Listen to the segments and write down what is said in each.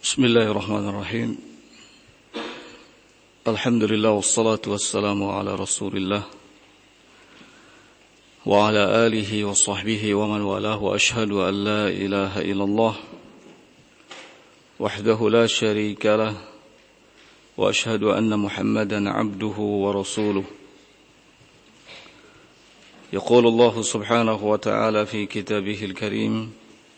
Bismillahirrahmanirrahim. Alhamdulillah wassalatu wassalamu ala Rasulillah wa ala alihi wa sahbihi wa man walahu. Ashhadu an la ilaha illallah wahdahu la syarika lah wa ashhadu anna Muhammadan abduhu wa rasuluh. Yaqulu Allah subhanahu wa ta'ala fi kitabihil karim: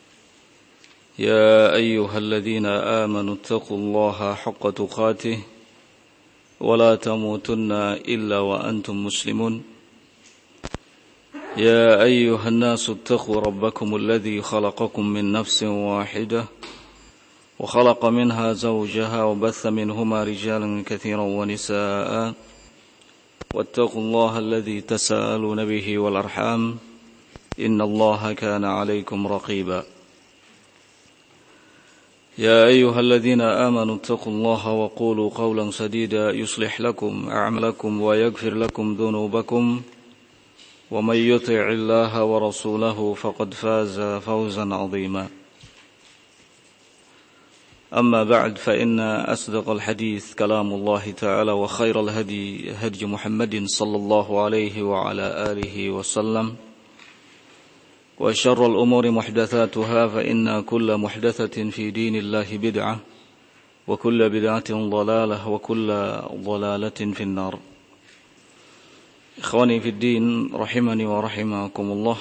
يا أيها الذين آمنوا اتقوا الله حق تقاته ولا تموتن إلا وأنتم مسلمون يا أيها الناس اتقوا ربكم الذي خلقكم من نفس واحدة وخلق منها زوجها وبث منهما رجالا كثيرا ونساء واتقوا الله الذي تساءلون به والأرحام إن الله كان عليكم رقيبا يا أيها الذين آمنوا اتقوا الله وقولوا قولا سديدا يصلح لكم أعمالكم ويغفر لكم ذنوبكم ومن يطع الله ورسوله فقد فاز فوزا عظيما أما بعد فإن أصدق الحديث كلام الله تعالى وخير الهدي هدي محمد صلى الله عليه وعلى آله وسلم وشر الأمور محدثاتها فإن كل محدثة في دين الله بدعة وكل بدعة ضلالة وكل ضلالة في النار. إخواني في الدين rahimani wa rahimakumullah.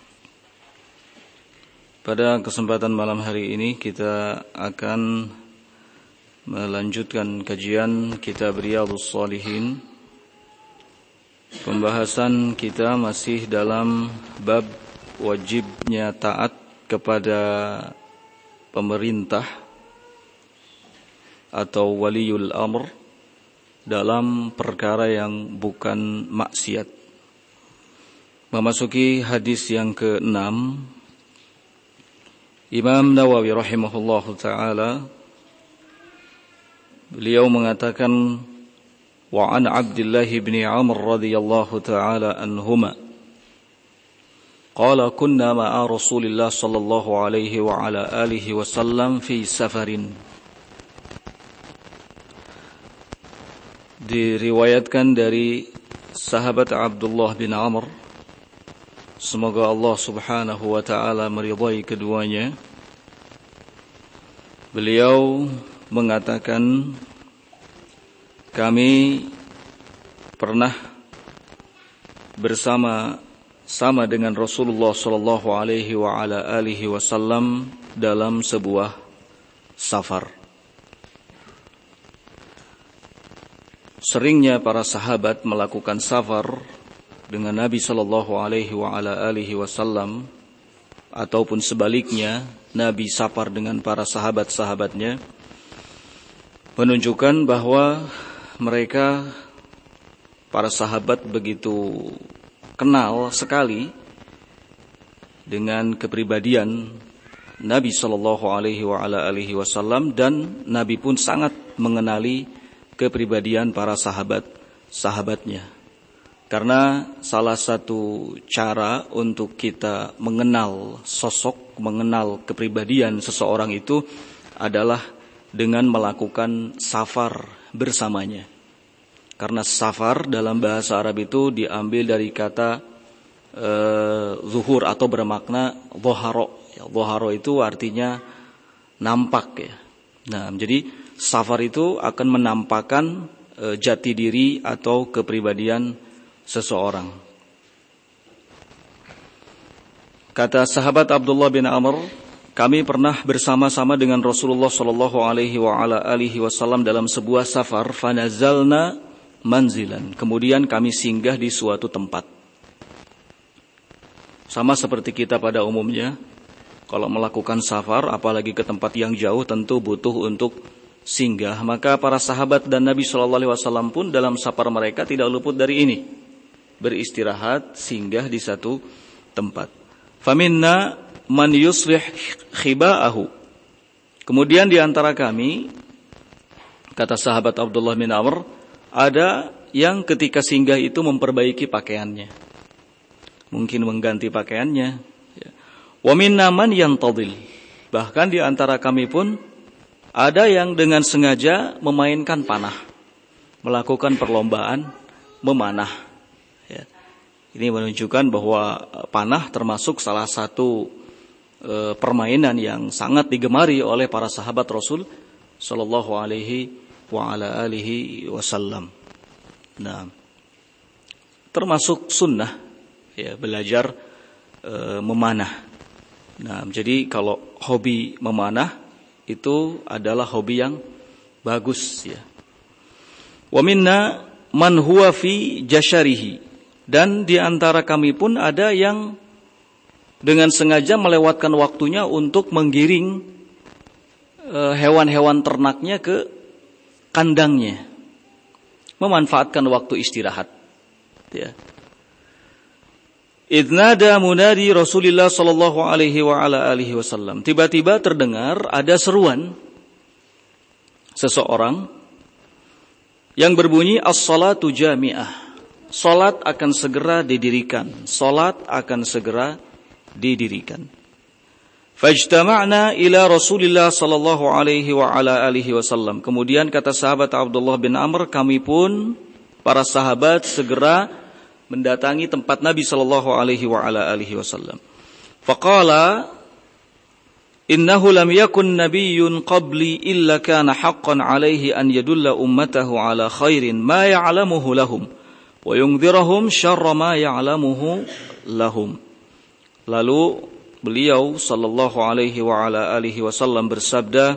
Pada kesempatan malam hari ini kita akan melanjutkan kajian kitab Riyadhus Shalihin. Pembahasan kita masih dalam bab wajibnya taat kepada pemerintah atau waliul amr dalam perkara yang bukan maksiat. Memasuki hadis yang ke-6, Imam Nawawi rahimahullahu ta'ala beliau mengatakan, wa an Abdullah bin Amr radhiyallahu ta'ala anhuma قال كنا مع رسول الله صلى الله عليه وعلى آله وسلم في سفر. Diriwayatkan dari sahabat Abdullah bin Amr, semoga Allah subhanahu wa ta'ala meridhai keduanya. Beliau mengatakan, kami pernah bersama dengan Rasulullah sallallahu alaihi wa ala alihi wasallam dalam sebuah safar. Seringnya para sahabat melakukan safar dengan Nabi sallallahu alaihi wa ala alihi wasallam, ataupun sebaliknya Nabi safar dengan para sahabat-sahabatnya, menunjukkan bahwa mereka, para sahabat, begitu kenal sekali dengan kepribadian Nabi sallallahu alaihi wa ala alihi wasallam, dan Nabi pun sangat mengenali kepribadian para sahabat-sahabatnya. Karena salah satu cara untuk kita mengenal sosok, mengenal kepribadian seseorang itu adalah dengan melakukan safar bersamanya. Karena safar dalam bahasa Arab itu diambil dari kata zuhur atau bermakna dhahara. Ya, dhahara itu artinya nampak ya. Nah, jadi safar itu akan menampakkan jati diri atau kepribadian seseorang. Kata sahabat Abdullah bin Amr, kami pernah bersama-sama dengan Rasulullah sallallahu alaihi wa ala alihi wasallam dalam sebuah safar, fanazalna manzilan. Kemudian kami singgah di suatu tempat. Sama seperti kita pada umumnya, kalau melakukan safar, apalagi ke tempat yang jauh, tentu butuh untuk singgah. Maka para sahabat dan Nabi sallallahu alaihi wasallam pun dalam safar mereka tidak luput dari ini, beristirahat, singgah di satu tempat. Faminna man yuslih khiba'ahu. Kemudian di antara kami, kata sahabat Abdullah bin Amr, ada yang ketika singgah itu memperbaiki pakaiannya, mungkin mengganti pakaiannya. Wa minna man yantadil. Bahkan di antara kami pun Ada yang dengan sengaja memainkan panah, melakukan perlombaan memanah. Ya. Ini menunjukkan bahwa panah termasuk salah satu permainan yang sangat digemari oleh para sahabat Rasul sallallahu alaihi wa ala alihi wasallam. Nah, termasuk sunnah ya belajar memanah. Nah, jadi kalau hobi memanah itu adalah hobi yang bagus ya. Wa minna man huwa fi jasharihi, dan di antara kami pun ada yang dengan sengaja melewatkan waktunya untuk menggiring hewan-hewan ternaknya ke kandangnya, memanfaatkan waktu istirahat. Ya. Idnada munadi Rasulullah sallallahu alaihi wa ala alihi wasallam. Tiba-tiba terdengar ada seruan seseorang yang berbunyi as-salatu jami'ah. Salat akan segera didirikan. Salat akan segera didirikan. Fajtama'na ila Rasulillah sallallahu alaihi wa ala alihi wasallam. Kemudian kata sahabat Abdullah bin Amr, kami pun para sahabat segera mendatangi tempat Nabi sallallahu alaihi wa ala alihi wasallam. Faqala innahu lam yakun nabiyyun qabli illa kana haqqan alaihi an yadulla ummatahu ala khairin ma ya'lamuhu lahum wa yunzirahum syarra ma ya'lamuhu lahum. Lalu beliau sallallahu alaihi wa ala alihi wasallam bersabda,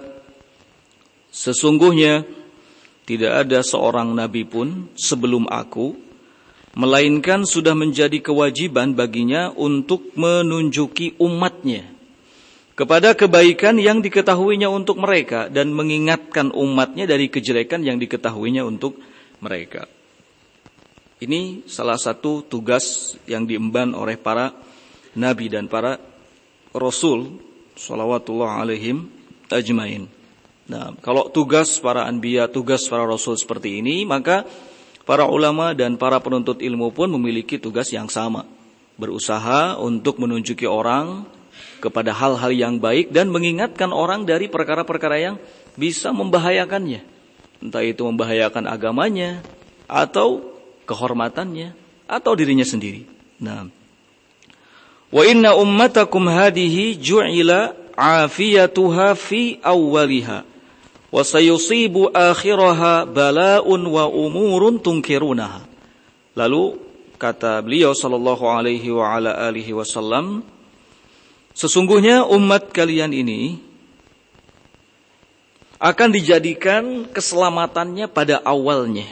sesungguhnya tidak ada seorang nabi pun sebelum aku, melainkan sudah menjadi kewajiban baginya untuk menunjuki umatnya kepada kebaikan yang diketahuinya untuk mereka dan mengingatkan umatnya dari kejelekan yang diketahuinya untuk mereka. Ini salah satu tugas yang diemban oleh para Nabi dan para Rasul salawatullah alaihim ajmain. Nah, kalau tugas para anbiya, tugas para Rasul seperti ini, maka para ulama dan para penuntut ilmu pun memiliki tugas yang sama. Berusaha untuk menunjuki orang kepada hal-hal yang baik dan mengingatkan orang dari perkara-perkara yang bisa membahayakannya. Entah itu membahayakan agamanya, atau kehormatannya, atau dirinya sendiri. Nah, wa inna ummatakum hadihi ju'ila afiyatuha fi awwaliha wa sayusibu akhiraha bala'un wa umurun tunkirunaha. Lalu kata beliau sallallahu alaihi wa ala alihi wasallam, sesungguhnya umat kalian ini akan dijadikan keselamatannya pada awalnya,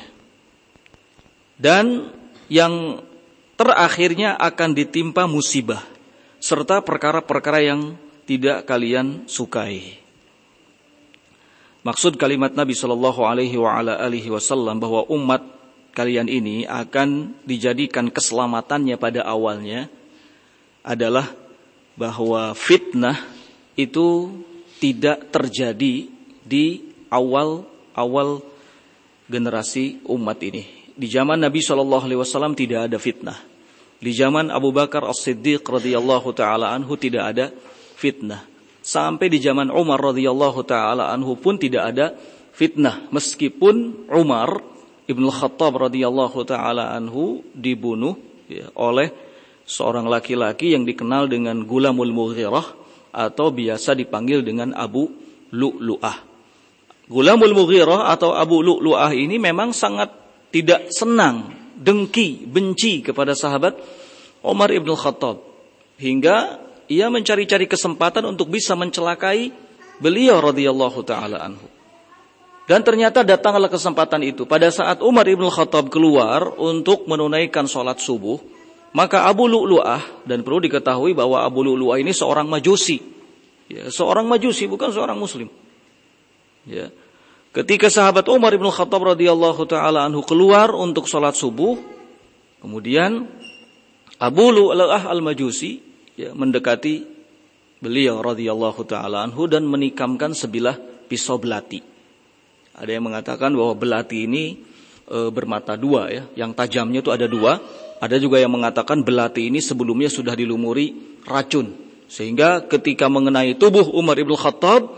dan yang terakhirnya akan ditimpa musibah serta perkara-perkara yang tidak kalian sukai. Maksud kalimat Nabi sallallahu alaihi wa ala alihi wasallam bahwa umat kalian ini akan dijadikan keselamatannya pada awalnya adalah bahwa fitnah itu tidak terjadi di awal generasi umat ini. Di zaman Nabi sallallahu alaihi wasallam tidak ada fitnah. Di zaman Abu Bakar As-Siddiq radhiyallahu taala anhu tidak ada fitnah. Sampai di zaman Umar radhiyallahu taala anhu pun tidak ada fitnah, meskipun Umar Ibn Khattab radhiyallahu taala anhu dibunuh oleh seorang laki-laki yang dikenal dengan Gulamul Mughirah atau biasa dipanggil dengan Abu Lu'lu'ah. Gulamul Mughirah atau Abu Lu'lu'ah ini memang sangat tidak senang, dengki, benci kepada sahabat Umar ibn Khattab, hingga ia mencari-cari kesempatan untuk bisa mencelakai beliau radhiyallahu taala anhu. Dan ternyata datanglah kesempatan itu pada saat Umar ibn Khattab keluar untuk menunaikan sholat subuh. Maka Abu Lu'lu'ah, dan perlu diketahui bahwa Abu Lu'lu'ah ini seorang majusi, ya, seorang majusi, bukan seorang muslim. Ya. Ketika sahabat Umar bin Khattab radhiyallahu taala anhu keluar untuk sholat subuh, kemudian Abu Lu'lu'ah al-Majusi ya, mendekati beliau radhiyallahu taala anhu dan menikamkan sebilah pisau belati. Ada yang mengatakan bahwa belati ini bermata dua, ya, yang tajamnya itu ada dua. Ada juga yang mengatakan belati ini sebelumnya sudah dilumuri racun, sehingga ketika mengenai tubuh Umar bin Khattab,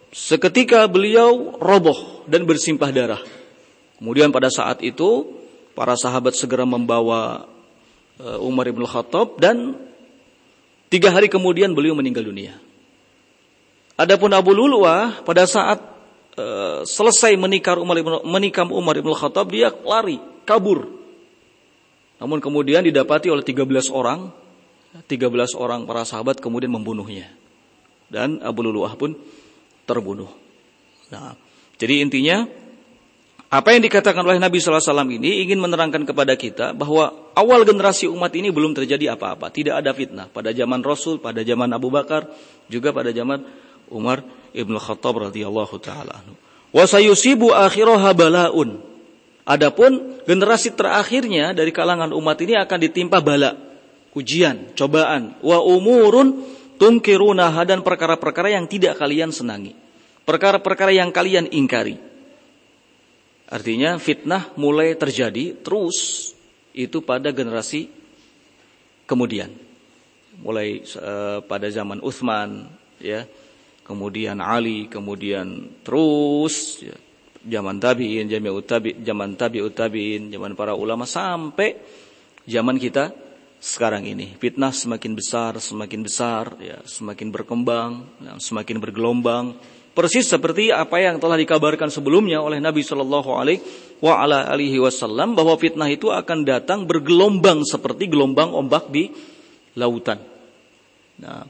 Seketika beliau roboh dan bersimpah darah. Kemudian pada saat itu para sahabat segera membawa Umar ibn Khattab dan 3 hari kemudian beliau meninggal dunia. Adapun Abu Lulu'ah pada saat selesai menikam Umar ibn Khattab, dia lari, kabur. Namun kemudian didapati oleh 13 orang para sahabat kemudian membunuhnya. Dan Abu Lulu'ah pun terbunuh. Nah, jadi intinya apa yang dikatakan oleh Nabi sallallahu alaihi wasallam ini ingin menerangkan kepada kita bahwa awal generasi umat ini belum terjadi apa-apa, tidak ada fitnah pada zaman Rasul, pada zaman Abu Bakar, juga pada zaman Umar ibn Khattab radhiyallahu taala anhu. Wa sayusibu akhiraha balaun. Adapun generasi terakhirnya dari kalangan umat ini akan ditimpa bala, ujian, cobaan, wa umurun tunkirunaha, dan perkara-perkara yang tidak kalian senangi, perkara-perkara yang kalian ingkari. Artinya fitnah mulai terjadi terus itu pada generasi kemudian. Mulai pada zaman Utsman, ya, kemudian Ali, kemudian terus ya, zaman tabi'in, zaman tabi'ut tabi'in, zaman para ulama sampai zaman kita sekarang ini. Fitnah semakin besar, ya, semakin berkembang, ya, semakin bergelombang. Persis seperti apa yang telah dikabarkan sebelumnya oleh Nabi Shallallahu Alaihi Wasallam bahwa fitnah itu akan datang bergelombang seperti gelombang ombak di lautan. Nah,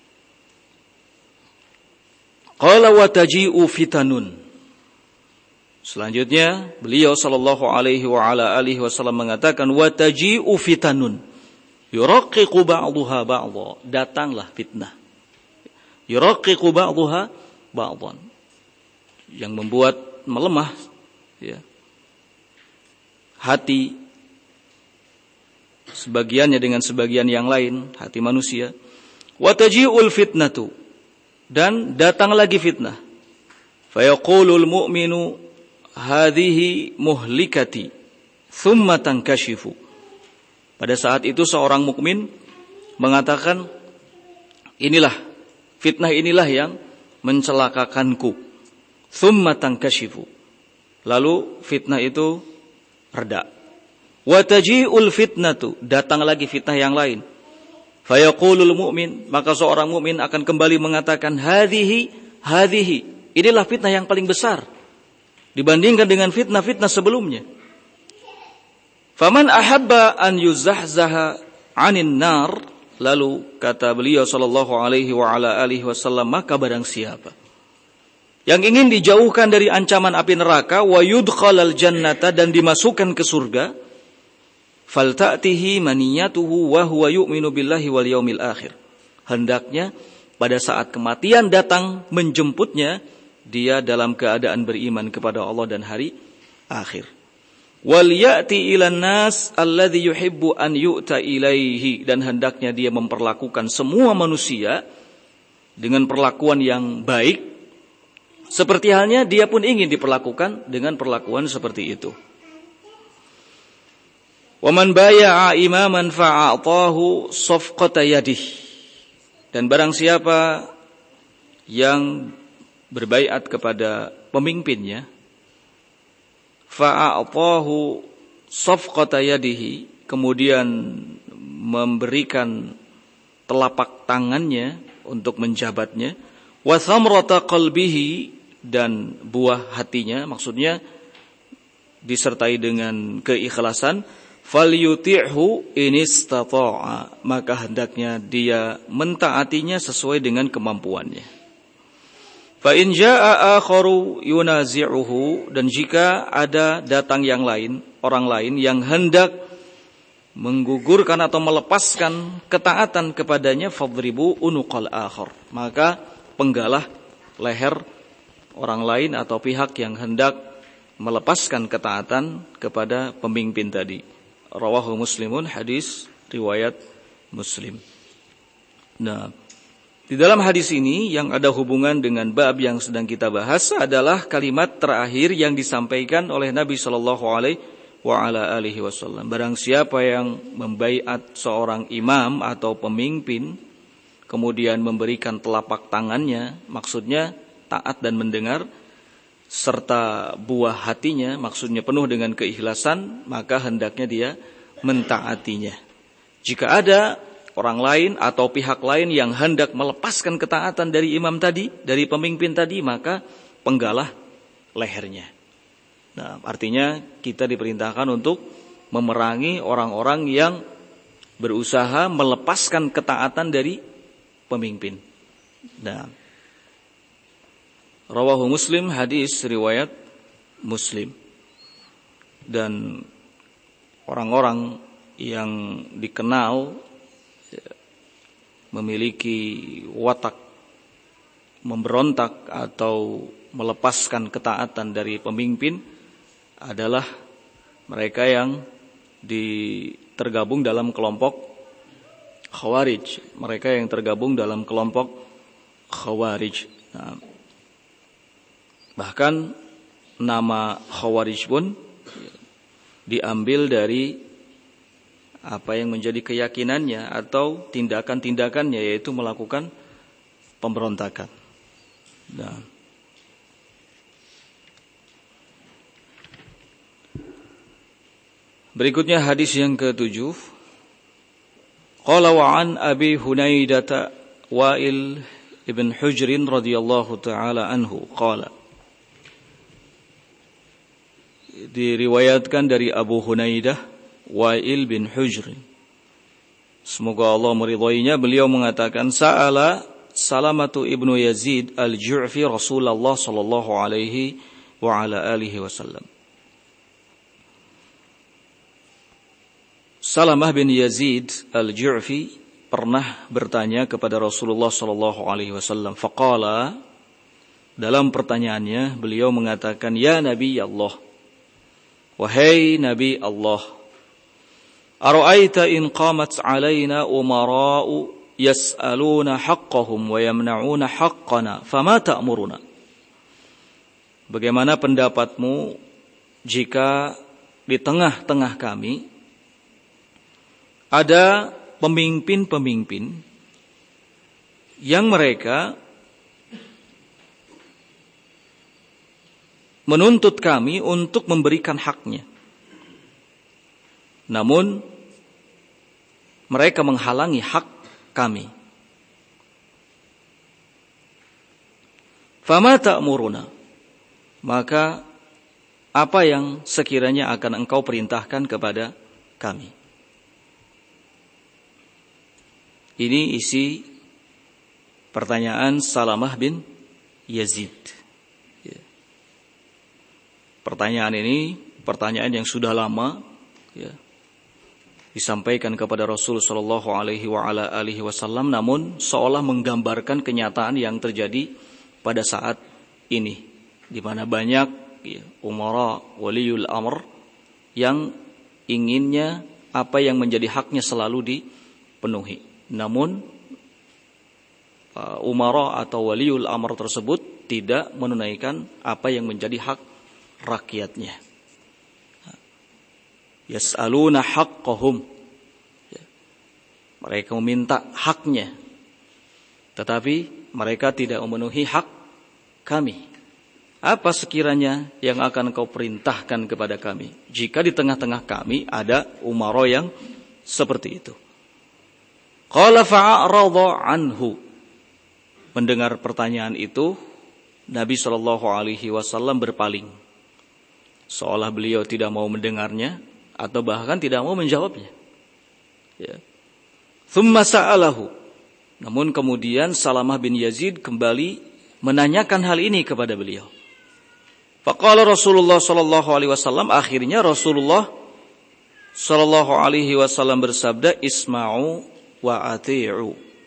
qala wa taji'u fitanun. Selanjutnya beliau Shallallahu Alaihi Wasallam mengatakan wa taji'u fitanun yuraqiqu ba'daha ba'dha. Datanglah fitnah. Yuraqiqu ba'daha ba'dhan, yang membuat melemah, ya, hati sebagiannya dengan sebagian yang lain, hati manusia. Wa taji'ul fitnatu, dan datang lagi fitnah. Fa yaqulul mu'minu hadhihi muhlikati thumma tankashifu. Pada saat itu seorang mukmin mengatakan, inilah fitnah, inilah yang mencelakakanku. Thumma tankashifu. Lalu fitnah itu reda. Wa taji'ul fitnatu, datang lagi fitnah yang lain. Fa yaqulul mu'min, maka seorang mukmin akan kembali mengatakan hadhihi, inilah fitnah yang paling besar dibandingkan dengan fitnah-fitnah sebelumnya. Faman ahabba an yuzahzaha 'anin nar, lalu kata beliau sallallahu alaihi wasallam, maka barang siapa yang ingin dijauhkan dari ancaman api neraka, wa yudkhalal jannata, dan dimasukkan ke surga, falta'tihi maniyatuhu wa huwa yu'minu billahi wal yaumil akhir. Hendaknya pada saat kematian datang menjemputnya, dia dalam keadaan beriman kepada Allah dan hari akhir. Wal ya'ti ilan nas alladhi yuhibbu an yu'ta ilaihi, dan hendaknya dia memperlakukan semua manusia dengan perlakuan yang baik, seperti halnya dia pun ingin diperlakukan dengan perlakuan seperti itu. Wa man baya'a imaman fa'atahu safqata yadihi, dan barang siapa yang berbaiat kepada pemimpinnya, fa'atahu safqata yadihi, kemudian memberikan telapak tangannya untuk menjabatnya, wa thamrata qalbihi, dan buah hatinya, maksudnya disertai dengan keikhlasan, falyuti'hu in istata'a, maka hendaknya dia mentaatinya sesuai dengan kemampuannya. Fa in jaa'a akharu yunazi'uhu, dan jika ada datang yang lain, orang lain yang hendak menggugurkan atau melepaskan ketaatan kepadanya, fadribu unuqal akhar, maka penggalah leher orang lain atau pihak yang hendak melepaskan ketaatan kepada pemimpin tadi. Rawahu Muslimun, hadis riwayat Muslim. Nah, di dalam hadis ini yang ada hubungan dengan bab yang sedang kita bahas adalah kalimat terakhir yang disampaikan oleh Nabi Shallallahu Alaihi Wasallam. Barang siapa yang membaiat seorang imam atau pemimpin, kemudian memberikan telapak tangannya, maksudnya taat dan mendengar, serta buah hatinya, maksudnya penuh dengan keikhlasan, maka hendaknya dia mentaatinya. Jika ada orang lain atau pihak lain yang hendak melepaskan ketaatan dari imam tadi, dari pemimpin tadi, maka penggalah lehernya. Nah, artinya kita diperintahkan untuk memerangi orang-orang yang berusaha melepaskan ketaatan dari pemimpin. Nah, rawahu Muslim, hadis riwayat Muslim. Dan orang-orang yang dikenal memiliki watak memberontak atau melepaskan ketaatan dari pemimpin adalah mereka yang tergabung dalam kelompok Khawarij. Mereka yang tergabung dalam kelompok Khawarij. Nah, bahkan nama Khawarij pun diambil dari apa yang menjadi keyakinannya atau tindakan-tindakannya, yaitu melakukan pemberontakan. Nah, berikutnya hadis yang ke-7. Qala wa an Abi Hunaidah Wa'il ibn Hujr radhiyallahu taala anhu qala. Diriwayatkan dari Abu Hunaidah Wa'il bin Hujr, semoga Allah meridhoinya, beliau mengatakan sa'ala Salamatu ibnu Yazid al-Ju'fi Rasulullah sallallahu alaihi wa ala alihi wasallam. Salamah bin Yazid al-Ju'fi pernah bertanya kepada Rasulullah sallallahu alaihi wasallam. Faqala, dalam pertanyaannya beliau mengatakan, ya Nabi Allah, wahai Nabi Allah, ara'aita in qamat alaina umara'u yas'aluna haqqahum wa yamna'una haqqana fama ta'muruna. Bagaimana pendapatmu jika di tengah-tengah kami ada pemimpin-pemimpin yang mereka menuntut kami untuk memberikan haknya, namun mereka menghalangi hak kami. Fama ta'muruna, maka apa yang sekiranya akan engkau perintahkan kepada kami? Ini isi pertanyaan Salamah bin Yazid. Pertanyaan ini pertanyaan yang sudah lama disampaikan kepada Rasul sallallahu alaihi wa ala alihi wasallam, namun seolah menggambarkan kenyataan yang terjadi pada saat ini, di mana banyak umara waliul amr yang inginnya apa yang menjadi haknya selalu dipenuhi. Namun umara atau waliul amr tersebut tidak menunaikan apa yang menjadi hak rakyatnya. Yas'aluna haqqahum, mereka meminta haknya, tetapi mereka tidak memenuhi hak kami. Apa sekiranya yang akan kau perintahkan kepada kami jika di tengah-tengah kami ada umara yang seperti itu? Qala fa'arada anhu. Mendengar pertanyaan itu, Nabi SAW berpaling, seolah beliau tidak mau mendengarnya atau bahkan tidak mau menjawabnya. Thumma sa'alahu. Namun kemudian Salamah bin Yazid kembali menanyakan hal ini kepada beliau. Faqala Rasulullah SAW, akhirnya Rasulullah SAW bersabda, isma'u wa ati'u.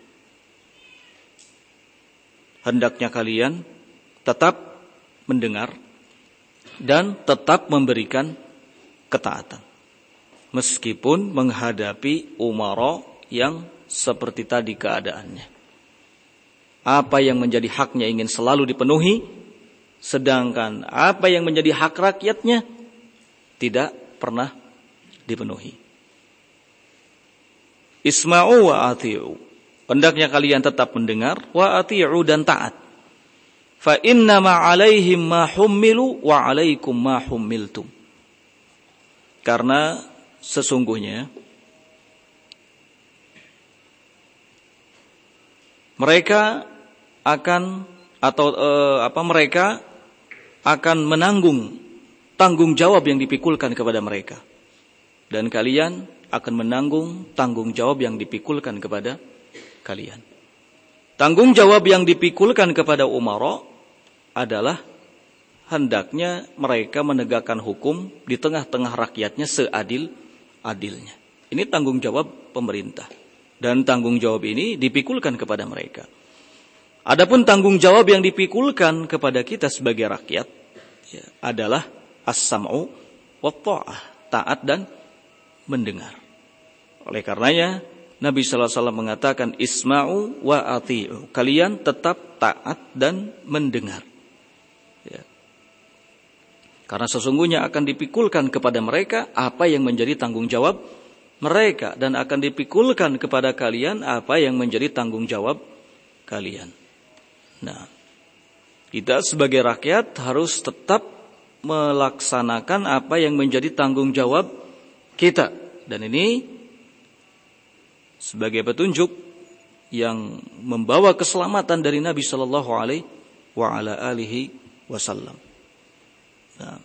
Hendaknya kalian tetap mendengar dan tetap memberikan ketaatan, meskipun menghadapi umara yang seperti tadi keadaannya. Apa yang menjadi haknya ingin selalu dipenuhi, sedangkan apa yang menjadi hak rakyatnya tidak pernah dipenuhi. Isma'u wa ati'u. Hendaknya kalian tetap mendengar, wa ati'u, dan taat. fa innama 'alaihim ma hummilu wa 'alaikum ma hummiltum. Karena sesungguhnya mereka akan mereka akan menanggung tanggung jawab yang dipikulkan kepada mereka, dan kalian akan menanggung tanggung jawab yang dipikulkan kepada kalian. Tanggung jawab yang dipikulkan kepada umara adalah hendaknya mereka menegakkan hukum di tengah-tengah rakyatnya seadil-adilnya. Ini tanggung jawab pemerintah, dan tanggung jawab ini dipikulkan kepada mereka. Adapun tanggung jawab yang dipikulkan kepada kita sebagai rakyat ya, adalah as-sam'u wa ta'ah, taat dan mendengar. Oleh karenanya Nabi sallallahu alaihi wasallam mengatakan isma'u wa ati'u, kalian tetap taat dan mendengar. Ya. Karena sesungguhnya akan dipikulkan kepada mereka apa yang menjadi tanggung jawab mereka, dan akan dipikulkan kepada kalian apa yang menjadi tanggung jawab kalian. Nah, kita sebagai rakyat harus tetap melaksanakan apa yang menjadi tanggung jawab kita, dan ini sebagai petunjuk yang membawa keselamatan dari Nabi sallallahu alaihi wasallam. Nah,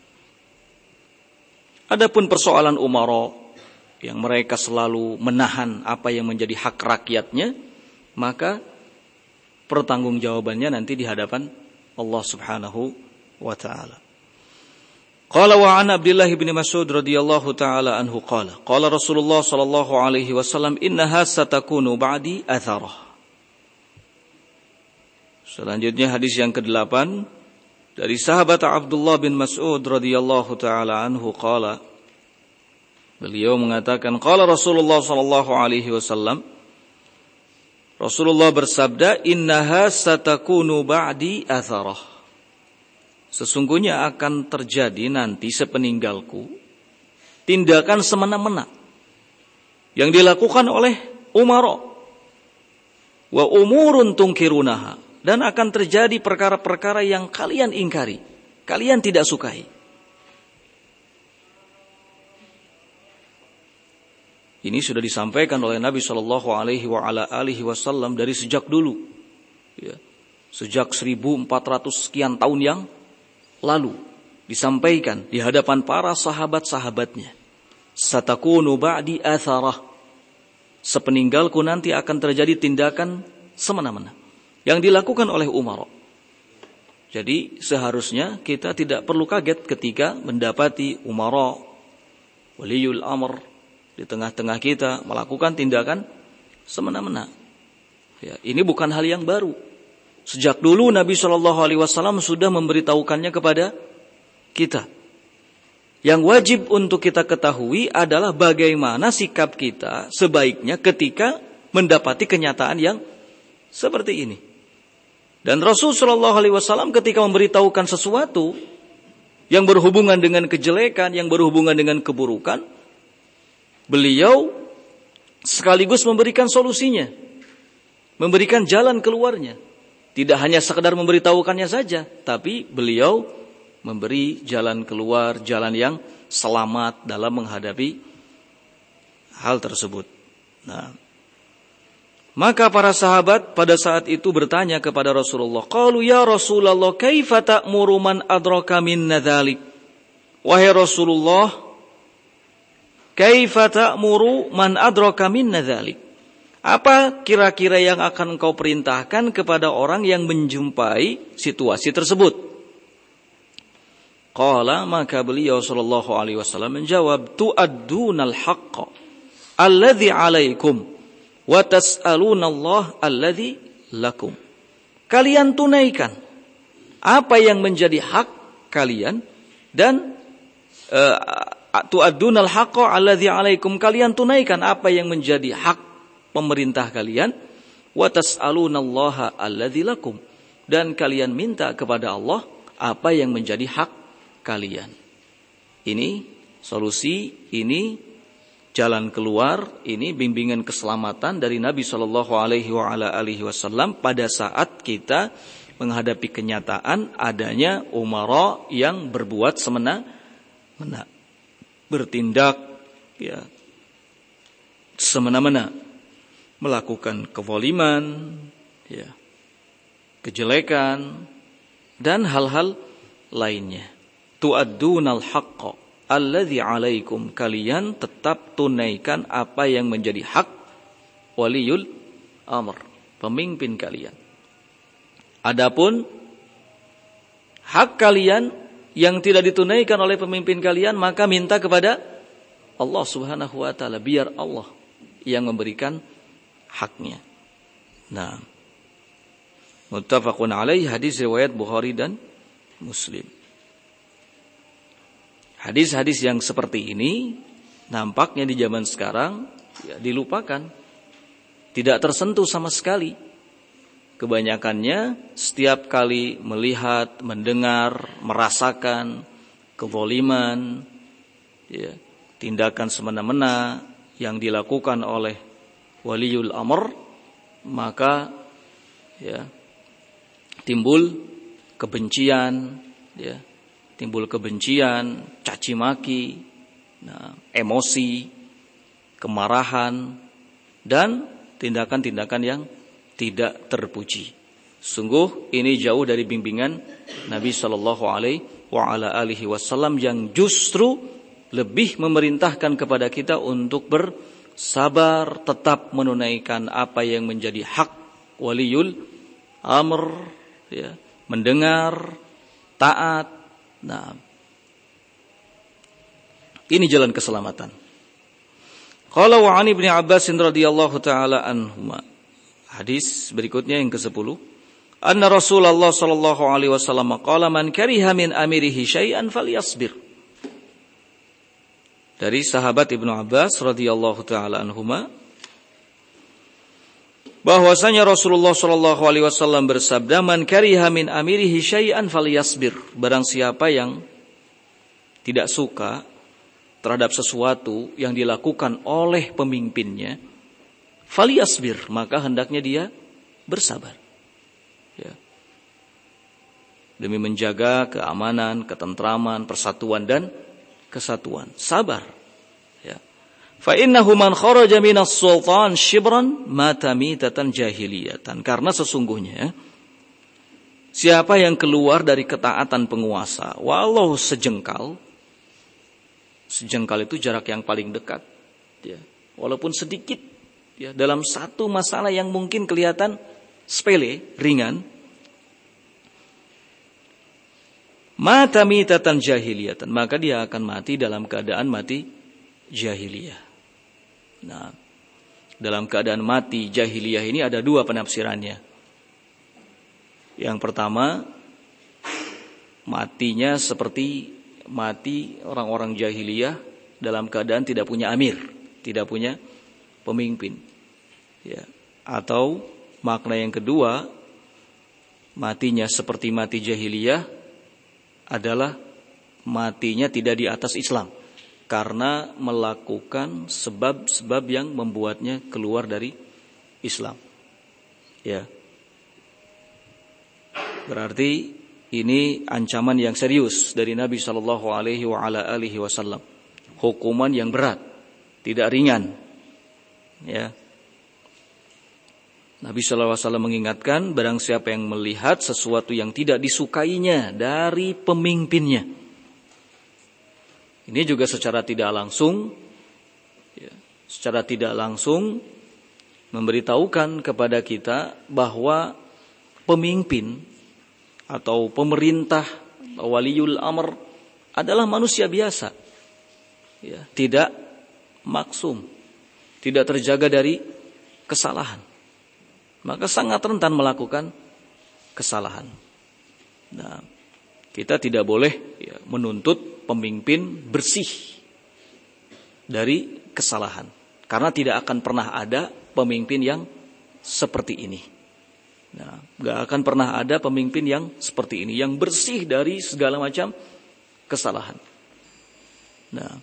adapun persoalan umara yang mereka selalu menahan apa yang menjadi hak rakyatnya, maka pertanggungjawabannya nanti di hadapan Allah Subhanahu wa taala. Qala wa an Abdullah bin Mas'ud radhiyallahu taala anhu qala qala Rasulullah sallallahu alaihi wasallam innaha satakunu ba'di atharah. Selanjutnya hadis yang ke-8 dari sahabat Abdullah bin Mas'ud radhiyallahu taala anhu qala, beliau mengatakan qala Rasulullah sallallahu alaihi wasallam, Rasulullah bersabda, innaha satakunu ba'di atharah. Sesungguhnya akan terjadi nanti sepeninggalku tindakan semena-mena yang dilakukan oleh umara. Wa umurun tungkirunaha, dan akan terjadi perkara-perkara yang kalian ingkari, kalian tidak sukai. Ini sudah disampaikan oleh Nabi Shallallahu Alaihi Wasallam dari sejak dulu, ya, sejak 1400 sekian tahun yang lalu disampaikan di hadapan para sahabat-sahabatnya. Satakunu ba'di atharah, sepeninggalku nanti akan terjadi tindakan semena-mena yang dilakukan oleh umara. Jadi seharusnya kita tidak perlu kaget ketika mendapati umara, waliyul amr di tengah-tengah kita melakukan tindakan semena-mena. Ya, ini bukan hal yang baru. Sejak dulu Nabi Shallallahu Alaihi Wasallam sudah memberitahukannya kepada kita. Yang wajib untuk kita ketahui adalah bagaimana sikap kita sebaiknya ketika mendapati kenyataan yang seperti ini. Dan Rasul Shallallahu Alaihi Wasallam ketika memberitahukan sesuatu yang berhubungan dengan kejelekan, yang berhubungan dengan keburukan, beliau sekaligus memberikan solusinya, memberikan jalan keluarnya. Tidak hanya sekedar memberitahukannya saja, tapi beliau memberi jalan keluar, jalan yang selamat dalam menghadapi hal tersebut. Nah, maka para sahabat pada saat itu bertanya kepada Rasulullah, qalu ya Rasulullah, kaifa ta'muru man adraka minna dzalik? Wahai Rasulullah, kaifa ta'muru man adraka minna dzalik? Apa kira-kira yang akan engkau perintahkan kepada orang yang menjumpai situasi tersebut? Qala, maka beliau sallallahu alaihi wasallam menjawab, tu'addunal haqqa alladzi 'alaikum wa tas'aluna Allah alladzi lakum. Kalian tunaikan apa yang menjadi hak kalian, dan tu'addunal haqqa alladzi 'alaikum, kalian tunaikan apa yang menjadi hak pemerintah kalian, wa tas'alunallaha alladzi lakum, dan kalian minta kepada Allah apa yang menjadi hak kalian. Ini solusi, ini jalan keluar, ini bimbingan keselamatan dari Nabi sallallahu alaihi wasallam pada saat kita menghadapi kenyataan adanya umara yang berbuat semena-mena, bertindak ya semena-mena, melakukan kezaliman, ya, kejelekan dan hal-hal lainnya. Tu'addunal haqqa alladzi 'alaikum, kalian tetap tunaikan apa yang menjadi hak waliyul amr, pemimpin kalian. Adapun hak kalian yang tidak ditunaikan oleh pemimpin kalian, maka minta kepada Allah Subhanahu wa taala, biar Allah yang memberikan haknya. Nah, muttafaqun alaih, hadis riwayat Bukhari dan Muslim. Hadis-hadis yang seperti ini nampaknya di zaman sekarang ya dilupakan, tidak tersentuh sama sekali. Kebanyakannya setiap kali melihat, mendengar, merasakan kezaliman, ya, tindakan semena-mena yang dilakukan oleh waliul amr, maka ya timbul kebencian, ya, timbul kebencian, caci maki, nah, emosi, kemarahan, dan tindakan-tindakan yang tidak terpuji. Sungguh ini jauh dari bimbingan Nabi Shallallahu Alaihi Wasallam yang justru lebih memerintahkan kepada kita untuk bersabar, tetap menunaikan apa yang menjadi hak waliul amr, ya, mendengar, taat. Nah, ini jalan keselamatan. Qala wa 'an Ibnu Abbas radhiyallahu taala anhuma. Hadis berikutnya yang ke-10. Anna Rasulullah sallallahu alaihi wasallam qala man kariha min amirihi syai'an falyasbir. Dari sahabat Ibnu Abbas radhiyallahu taala anhuma, bahwasanya Rasulullah sallallahu alaihi wasallam bersabda, man kariha min amirihi syai'an falyasbir. Barang siapa yang tidak suka terhadap sesuatu yang dilakukan oleh pemimpinnya, falyasbir, maka hendaknya dia bersabar. Ya. Demi menjaga keamanan, ketentraman, persatuan dan kesatuan. Sabar. Ya. Fa innahu man kharaja minas sultan shibran mata mitatan jahiliyatan. Karena sesungguhnya siapa yang keluar dari ketaatan penguasa walau sejengkal itu jarak yang paling dekat, ya, walaupun sedikit, ya, dalam satu masalah yang mungkin kelihatan sepele, ringan, mata mitatan jahiliyatan, maka dia akan mati dalam keadaan mati jahiliyah. Nah, dalam keadaan mati jahiliyah ini ada dua penafsirannya. Yang pertama, matinya seperti mati orang-orang jahiliyah dalam keadaan tidak punya amir, tidak punya pemimpin. Ya. Atau makna yang kedua, matinya seperti mati jahiliyah adalah matinya tidak di atas Islam, karena melakukan sebab-sebab yang membuatnya keluar dari Islam. Ya. Berarti ini ancaman yang serius dari Nabi Shallallahu Alaihi Wasallam, hukuman yang berat, tidak ringan. Ya. Nabi Shallallahu Alaihi Wasallam mengingatkan, barang siapa yang melihat sesuatu yang tidak disukainya dari pemimpinnya, ini juga secara tidak langsung, ya, secara tidak langsung memberitahukan kepada kita bahwa pemimpin atau pemerintah, waliul amr adalah manusia biasa, ya, tidak maksum, tidak terjaga dari kesalahan, maka sangat rentan melakukan kesalahan. Nah, kita tidak boleh, ya, menuntut pemimpin bersih dari kesalahan, karena tidak akan pernah ada pemimpin yang seperti ini. Nah, gak akan pernah ada pemimpin yang seperti ini, yang bersih dari segala macam kesalahan. Nah,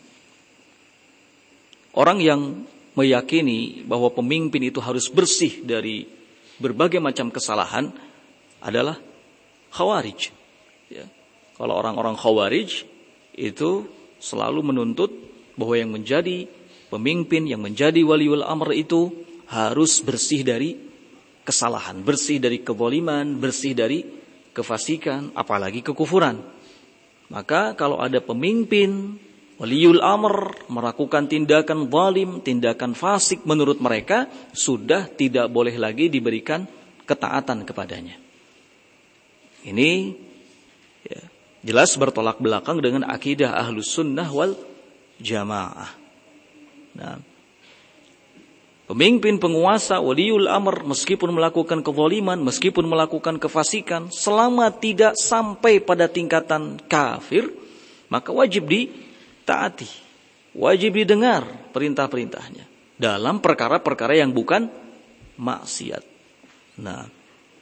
orang yang meyakini bahwa pemimpin itu harus bersih dari berbagai macam kesalahan adalah Khawarij. Ya. Kalau orang-orang Khawarij itu selalu menuntut bahwa yang menjadi pemimpin, yang menjadi waliul amr itu harus bersih dari kesalahan, bersih dari kezaliman, bersih dari kefasikan, apalagi kekufuran. Maka kalau ada pemimpin waliul amr melakukan tindakan zalim, tindakan fasik menurut mereka, sudah tidak boleh lagi diberikan ketaatan kepadanya. Ini ya, jelas bertolak belakang dengan akidah Ahlus Sunnah wal Jamaah. Nah, pemimpin, penguasa, waliul amr meskipun melakukan kezaliman, meskipun melakukan kefasikan, selama tidak sampai pada tingkatan kafir, maka wajib ditaati, wajib didengar perintah-perintahnya dalam perkara-perkara yang bukan maksiat. Nah,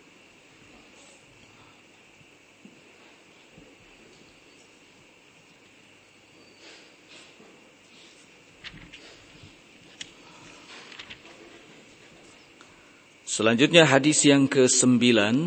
selanjutnya hadis yang ke-9.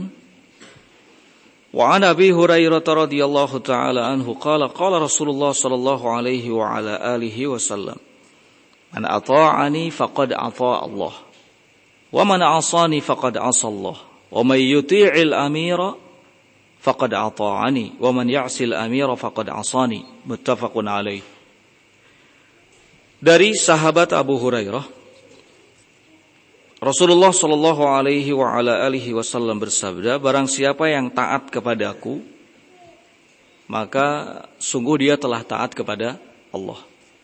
Wa an Abi Hurairah radhiyallahu taala anhu qala qala Rasulullah sallallahu alaihi wa ala alihi wasallam man ata'ani faqad ata'a Allah wa man 'asani faqad 'asa Allah wa may yuti'il amira faqad ata'ani wa man ya'sil amira faqad 'asani muttafaqun alaih. Dari sahabat Abu Hurairah, Rasulullah sallallahu alaihi wa ala alihi wasallam bersabda, barang siapa yang taat kepadaku, maka sungguh dia telah taat kepada Allah.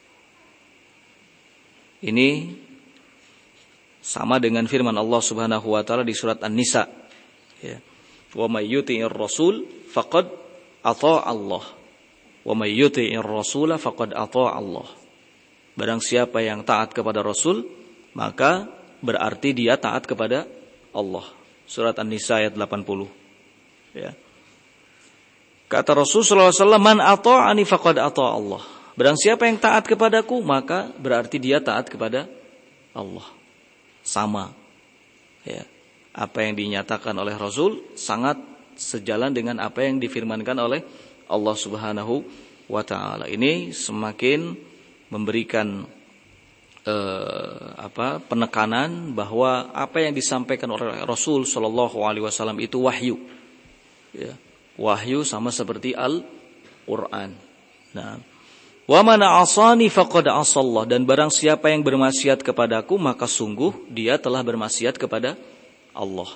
Ini sama dengan firman Allah Subhanahu wa taala di surat An-Nisa, ya. Wa may yuti'ir rasul faqad ata'a Allah. Wa may yuti'ir rasula faqad ata'a Allah. Barang siapa yang taat kepada Rasul, maka berarti dia taat kepada Allah. Surat An-Nisa ayat 80. Ya. Kata Rasulullah SAW, man ata'ani faqad ata'a Allah. Barang siapa yang taat kepadaku, maka berarti dia taat kepada Allah. Sama. Ya. Apa yang dinyatakan oleh Rasul sangat sejalan dengan apa yang difirmankan oleh Allah Subhanahu wa ta'ala. Ini semakin memberikan penekanan bahwa apa yang disampaikan oleh Rasul Shallallahu Alaihi Wasallam itu wahyu, ya. Wahyu sama seperti Al-Quran. Nah, wa man asani faqad asallah, dan barang siapa yang bermaksiat kepadaku, maka sungguh dia telah bermaksiat kepada Allah.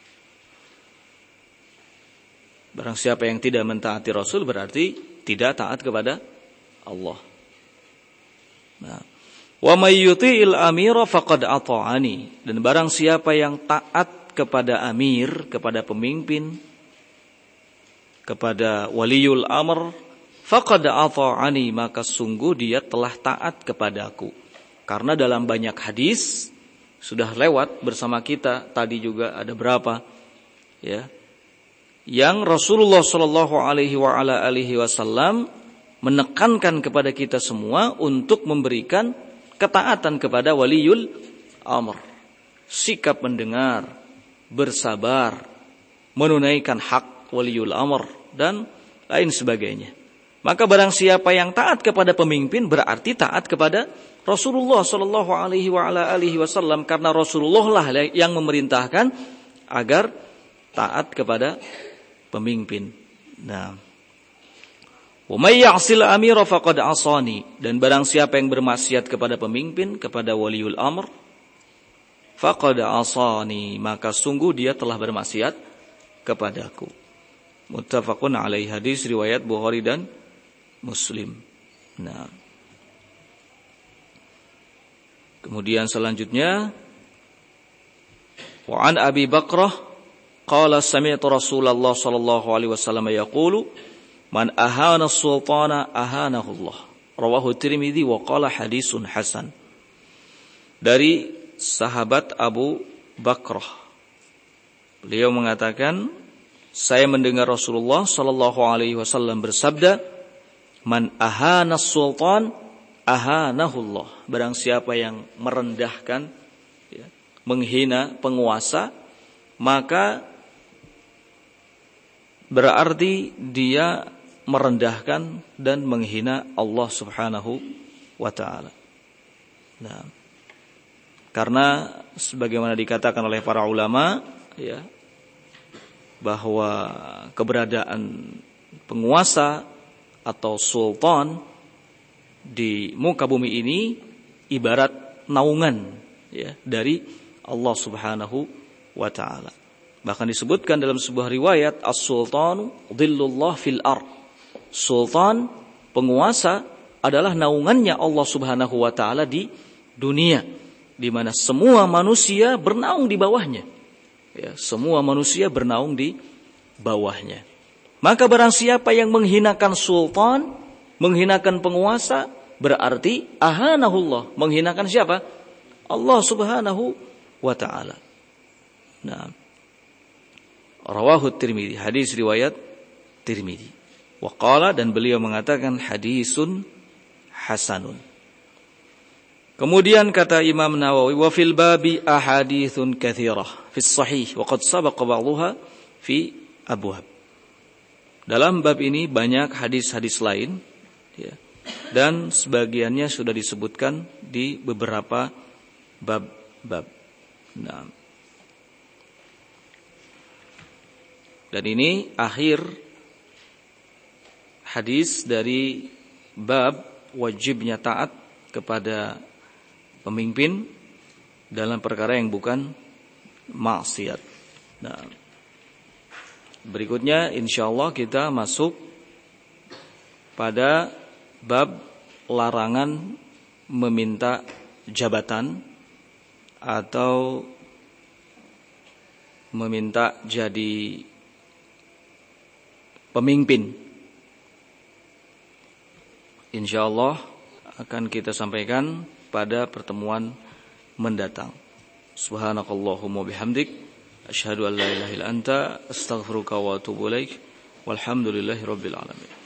Barang siapa yang tidak mentaati Rasul berarti tidak taat kepada Allah. Nah, wa may yuti'il amira faqad ata'ani, dan barang siapa yang taat kepada amir, kepada pemimpin, kepada waliul amr, faqad ata'ani, maka sungguh dia telah taat kepadaku. Karena dalam banyak hadis sudah lewat bersama kita tadi juga ada berapa, ya, yang Rasulullah sallallahu alaihi wa ala alihi wasallam menekankan kepada kita semua untuk memberikan ketaatan kepada waliul amr, sikap mendengar, bersabar, menunaikan hak waliul amr dan lain sebagainya. Maka barang siapa yang taat kepada pemimpin berarti taat kepada Rasulullah sallallahu alaihi wa ala alihi wasallam, karena Rasulullah lah yang memerintahkan agar taat kepada pemimpin. Nah, wa may ya'sil amira faqad asani, dan barang siapa yang bermaksiat kepada pemimpin, kepada waliul amr, faqad asani, maka sungguh dia telah bermaksiat kepadaku. Muttafaqun alaih, hadis riwayat Bukhari dan Muslim. Nah, kemudian selanjutnya, wa an Abi Bakrah qala sami'tu Rasulullah sallallahu alaihi wasallam yaqulu man ahana as-sultana ahanahu Allah. Rawahu Tirmidzi wa qala hadisun hasan. Dari sahabat Abu Bakrah, beliau mengatakan, saya mendengar Rasulullah sallallahu alaihi wasallam bersabda, man ahana as-sultan ahanahu Allah. Barang siapa yang merendahkan, ya, menghina penguasa, maka berarti dia merendahkan dan menghina Allah Subhanahu wa taala. Nah, karena sebagaimana dikatakan oleh para ulama ya, bahwa keberadaan penguasa atau sultan di muka bumi ini ibarat naungan ya dari Allah Subhanahu wa taala. Bahkan disebutkan dalam sebuah riwayat, as-sultanu dhillullah fil ard. Sultan, penguasa adalah naungannya Allah Subhanahu wa taala di dunia, di mana semua manusia bernaung di bawahnya. Ya, semua manusia bernaung di bawahnya. Maka barang siapa yang menghinakan sultan, menghinakan penguasa, berarti ahanahullah, menghinakan siapa? Allah Subhanahu wa taala. Nah, rawahu Tirmidzi, hadis riwayat Tirmidzi. Wa qala, dan beliau mengatakan hadisun hasanun. Kemudian kata Imam Nawawi, wa fil babi ahaditsun katsirah fis sahih wa qad sabaqa ba'dhuha fi abwab. Dalam bab ini banyak hadis-hadis lain ya, dan sebagiannya sudah disebutkan di beberapa bab-bab. Nah, dan ini akhir hadis dari bab wajibnya taat kepada pemimpin dalam perkara yang bukan maksiat. Nah, berikutnya insyaallah kita masuk pada bab larangan meminta jabatan atau meminta jadi pemimpin. Insyaallah akan kita sampaikan pada pertemuan mendatang. Subhanakallahumma bihamdik, asyhadu an la ilaha illa anta, astaghfiruka wa atubu ilaik. Walhamdulillahirabbil alamin.